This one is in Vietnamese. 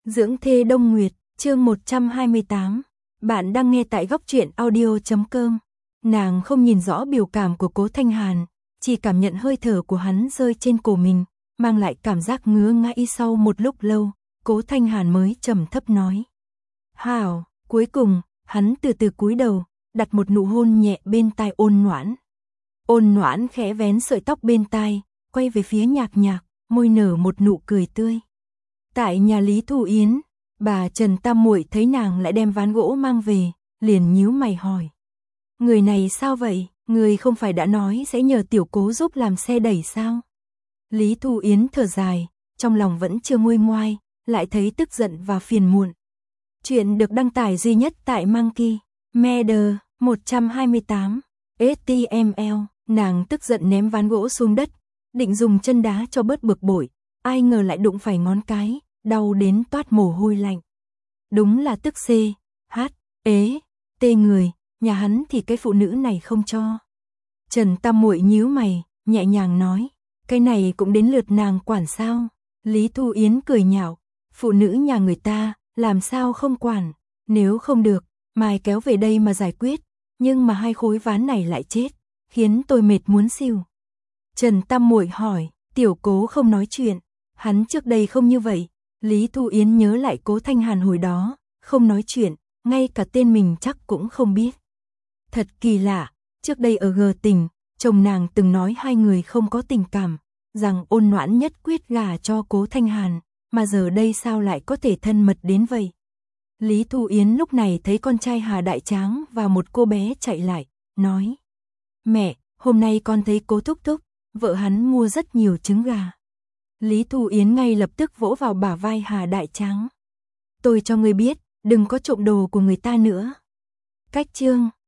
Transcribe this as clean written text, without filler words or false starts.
Dưỡng thê Đông Nguyệt, chương 128. Bạn đang nghe tại góc truyện audio.com. Nàng không nhìn rõ biểu cảm của Cố Thanh Hàn, chỉ cảm nhận hơi thở của hắn rơi trên cổ mình, mang lại cảm giác ngứa ngáy. Sau một lúc lâu, Cố Thanh Hàn mới trầm thấp nói: "Hảo." Cuối cùng, hắn từ từ cúi đầu, đặt một nụ hôn nhẹ bên tai Ôn Noãn. Ôn Noãn khẽ vén sợi tóc bên tai, quay về phía Nhạc Nhạc, môi nở một nụ cười tươi. Tại nhà Lý Thu Yến, bà Trần Tam Muội thấy nàng lại đem ván gỗ mang về, liền nhíu mày hỏi: "Người này sao vậy, người không phải đã nói sẽ nhờ tiểu Cố giúp làm xe đẩy sao?" Lý Thu Yến thở dài, trong lòng vẫn chưa nguôi ngoai, lại thấy tức giận và phiền muộn. Chuyện được đăng tải duy nhất tại Monkey Media 128 HTML. Nàng tức giận ném ván gỗ xuống đất, định dùng chân đá cho bớt bực bội, ai ngờ lại đụng phải ngón cái, đau đến toát mồ hôi lạnh. Đúng là tức xê, hát, ế, tê người, nhà hắn thì cái phụ nữ này không cho. Trần Tam Muội nhíu mày, nhẹ nhàng nói: "Cái này cũng đến lượt nàng quản sao?" Lý Thu Yến cười nhạo: "Phụ nữ nhà người ta, làm sao không quản, nếu không được, mai kéo về đây mà giải quyết, nhưng mà hai khối ván này lại chết, khiến tôi mệt muốn xỉu." Trần Tam Muội hỏi: "Tiểu Cố không nói chuyện, hắn trước đây không như vậy." Lý Thu Yến nhớ lại Cố Thanh Hàn hồi đó, không nói chuyện, ngay cả tên mình chắc cũng không biết. Thật kỳ lạ, trước đây ở G Tình, chồng nàng từng nói hai người không có tình cảm, rằng Ôn Noãn nhất quyết gả cho Cố Thanh Hàn, mà giờ đây sao lại có thể thân mật đến vậy. Lý Thu Yến lúc này thấy con trai Hà Đại Tráng và một cô bé chạy lại, nói: "Mẹ, hôm nay con thấy Cố thúc thúc, vợ hắn mua rất nhiều trứng gà." Lý Thu Yến ngay lập tức vỗ vào bả vai Hà Đại Tráng: "Tôi cho ngươi biết, đừng có trộm đồ của người ta nữa." Cách chương